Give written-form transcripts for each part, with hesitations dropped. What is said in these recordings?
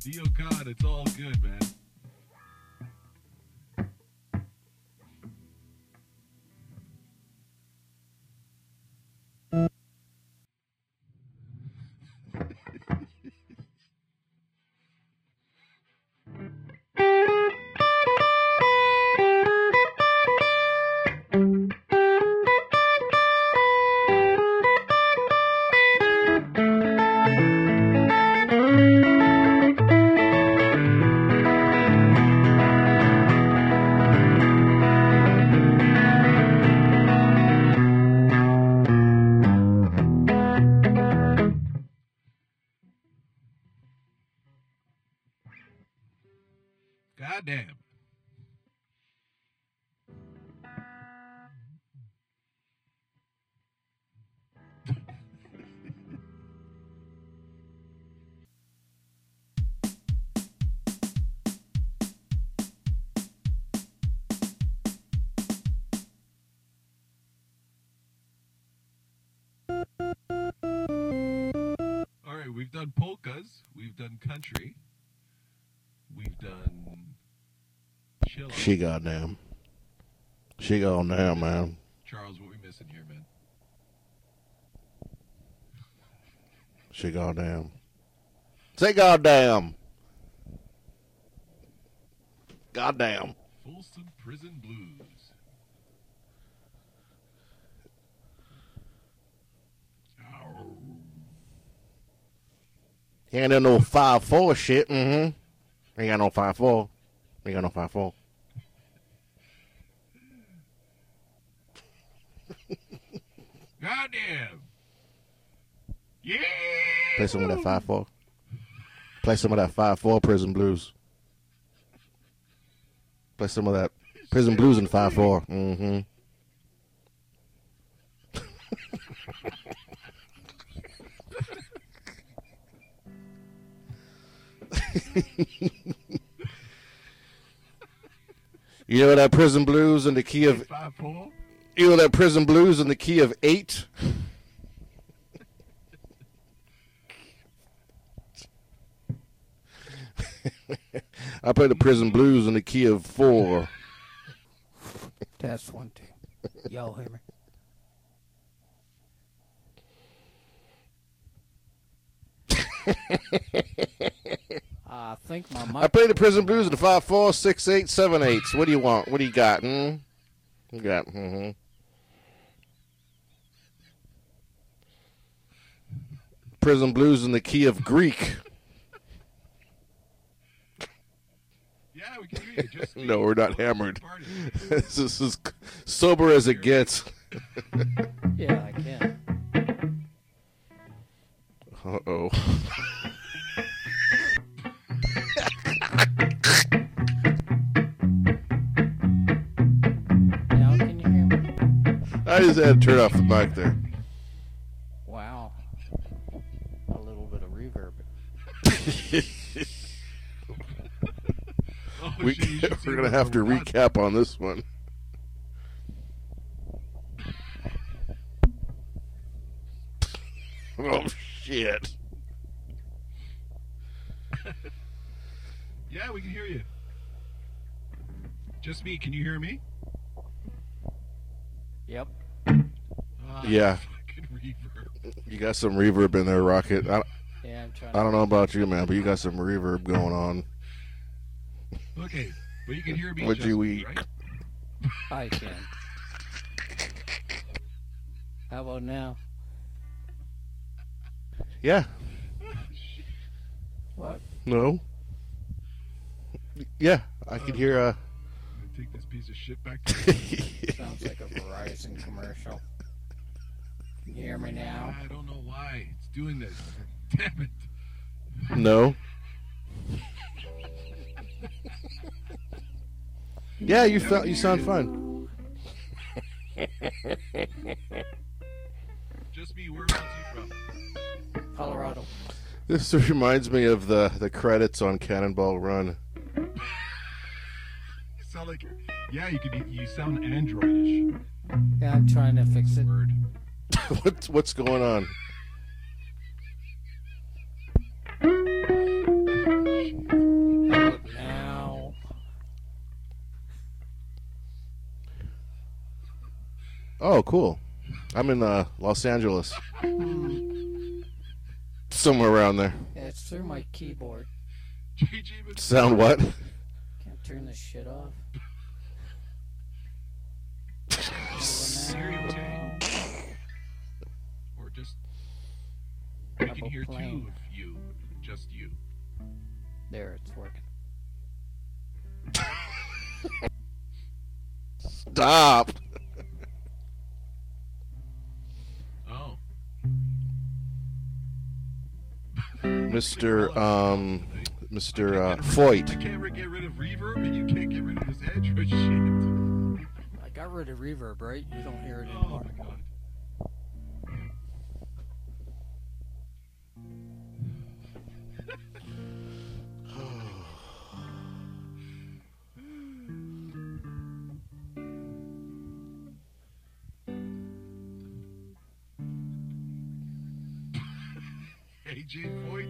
Dio God, it's all good, man. Goddamn. All right, we've done polkas, we've done country, we've done chill out. She goddamn, man. Charles, what we missing here, man? She goddamn. Say goddamn. Goddamn. Folsom Prison Blues. Ow. He ain't got no 5-4 shit. Ain't got no 5-4. Ain't got no 5-4. Goddamn. Yeah. Play some of that 5-4. Play some of that 5-4 Prison Blues. Play some of that Prison Blues in 5-4. You know that Prison Blues in the key of 5-4? You know that Prison Blues in the key of 8? I play the Prison Blues in the key of 4. Test 1, 2. Y'all hear me? I think my mic. I play the Prison Blues in the 5-4, 6-8, 7-8. What do you want? What do you got? You got. Prison Blues in the key of Greek. Yeah, we can hear you. Just No, we're not hammered. This is as sober as it gets. Yeah, I can. Uh-oh. Now can you hear me? I just had to turn off the mic there. Wow. A little bit of reverb. We're going to have to recap on this one. Oh, shit. Yeah, we can hear you. Just me. Can you hear me? Yep. Yeah. Fucking reverb. You got some reverb in there, Rocket. Yeah, I'm trying. I don't know about you, man, but you got some reverb going on. Okay, but you can hear me. What'd just you me, eat? Right? I can. How about now? Yeah. What? No. Yeah, I can hear. I'm gonna take this piece of shit back. To Sounds like a Verizon commercial. Can you hear me now? I don't know why it's doing this. Damn it. No. Yeah, you sound fine. Just me. Where else you from? Colorado. This reminds me of the credits on Cannonball Run. You sound like, yeah, you sound androidish. Yeah, I'm trying to fix it. Word. What's going on? Oh, cool. I'm in Los Angeles. Somewhere around there. Yeah, it's through my keyboard. JJ been Sound what? Can't turn this shit off. Siri Tay. Or just we can hear two plane. of you, just you. There, it's working. Stop. Oh. Mr. Mr. I Foyt. can't get rid of reverb, and you can't get rid of this edge shit. I got rid of reverb, right? You don't hear it Oh anymore. my god. AJ Foyt.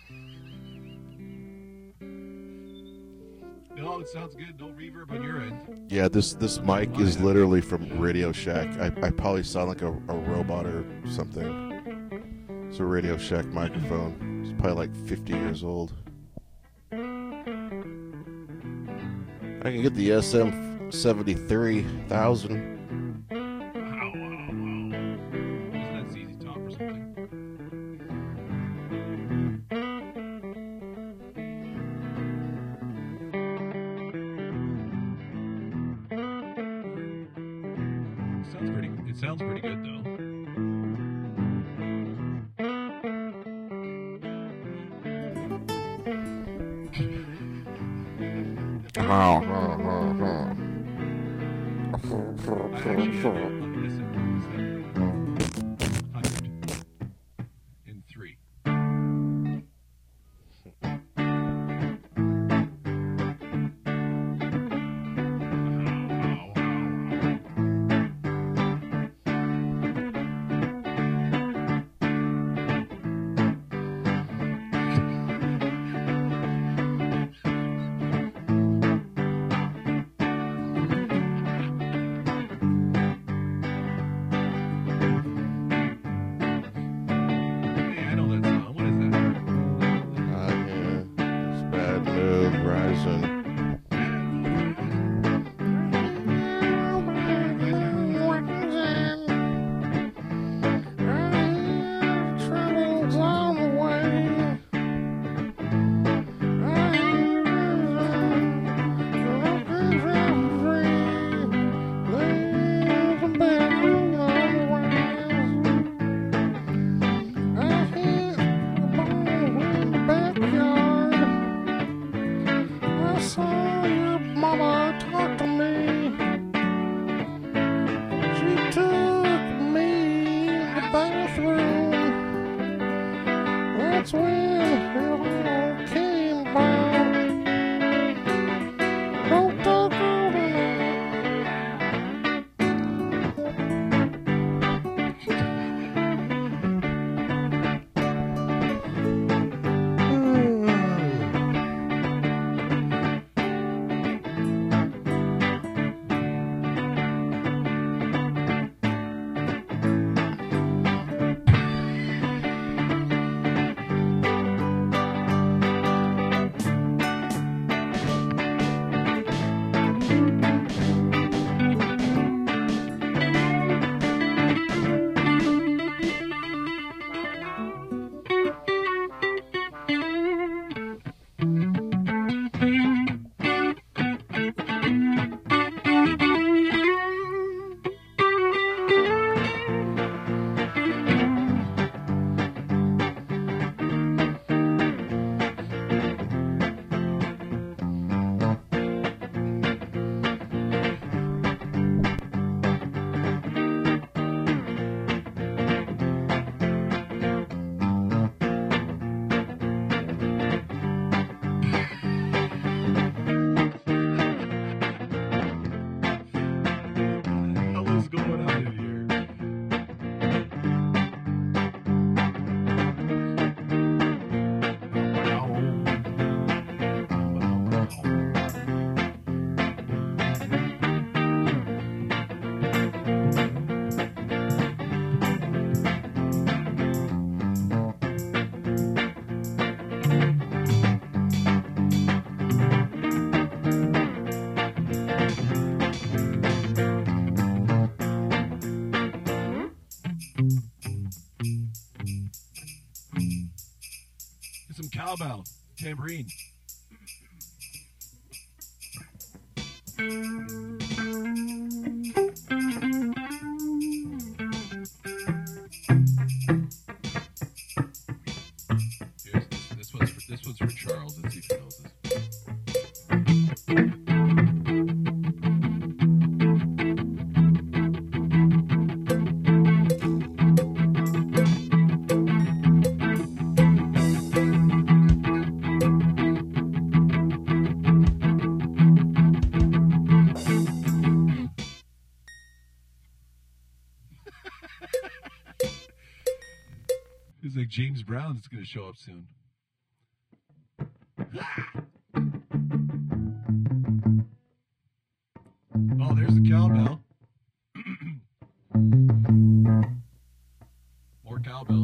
No, it sounds good. No reverb on your end. Yeah, this mic is literally from Radio Shack. I probably sound like a robot or something. It's a Radio Shack microphone. It's probably like 50 years old. I can get the SM73,000. Wow. Isn't that ZZ Top or something? It sounds pretty good though. I actually have a SM100 in 3. Hey, I know that song. What is that? Yeah. It's Bad Mood Rising. That's when it all came about. Don't talk over some cowbell, tambourine. This one's for Charles. Let's see if he knows this. It's like James Brown's going to show up soon. Oh, there's the cowbell. More cowbell.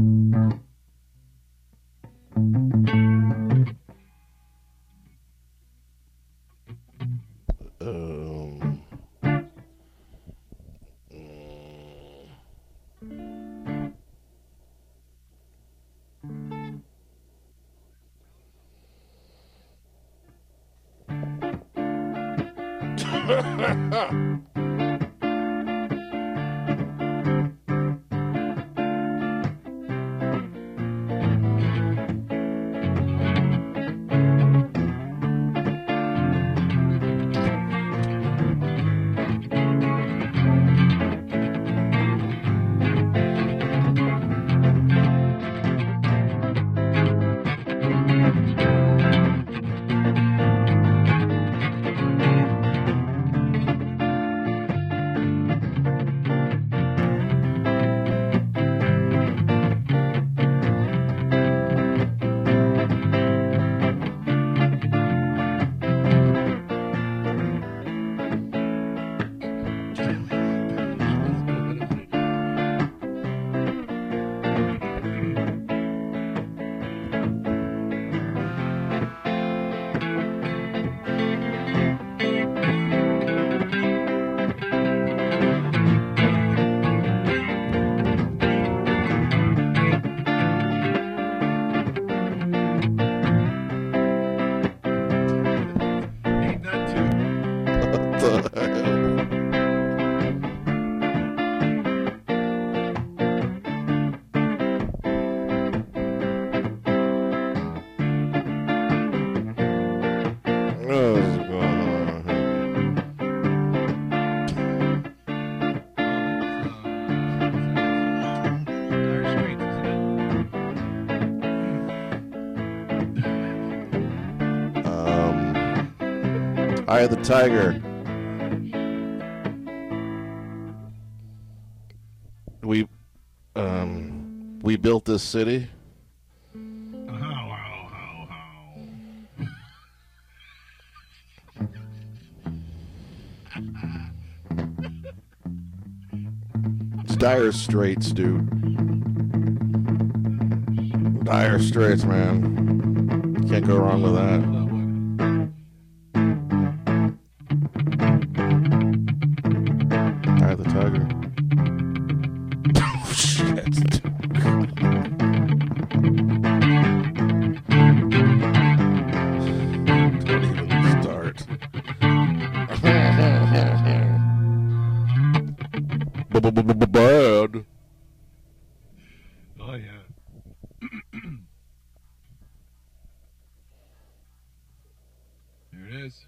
Eye of the Tiger. We built this city. It's Dire Straits, dude. Dire Straits, man. Can't go wrong with that. Tiger. Oh, shit. Don't even start. Bad. Oh, yeah. There it is.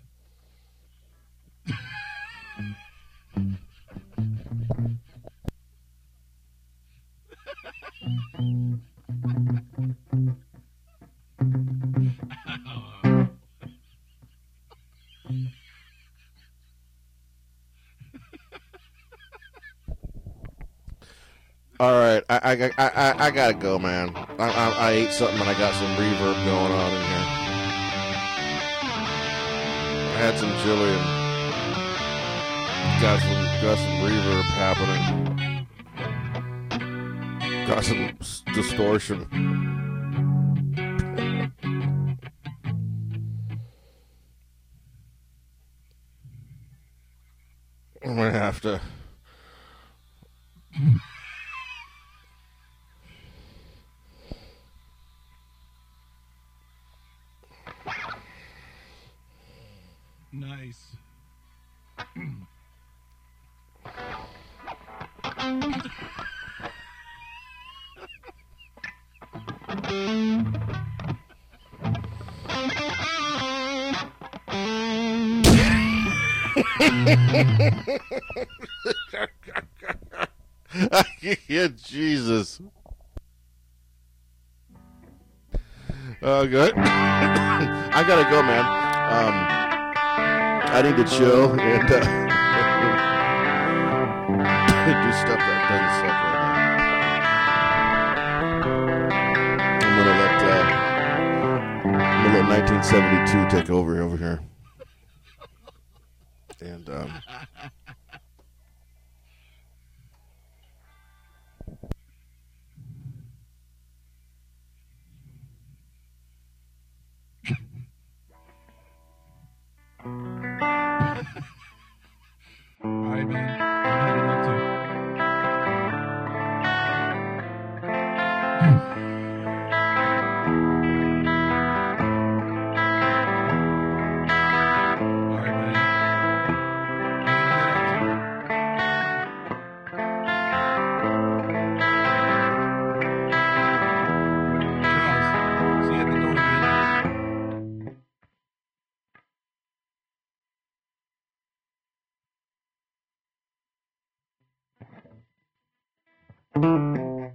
All right, I gotta go, man. I ate something and I got some reverb going on in here. I had some chili and got some reverb happening. Got some distortion. I'm gonna have to. Nice. Yeah, Jesus. Good. I gotta go, man. I need to chill and do stuff that doesn't suck right now. I'm gonna let 1972 take over here. And All right, man. I'm heading out too. All right, man. I'm gonna head out too. Charles, see you at the door, man.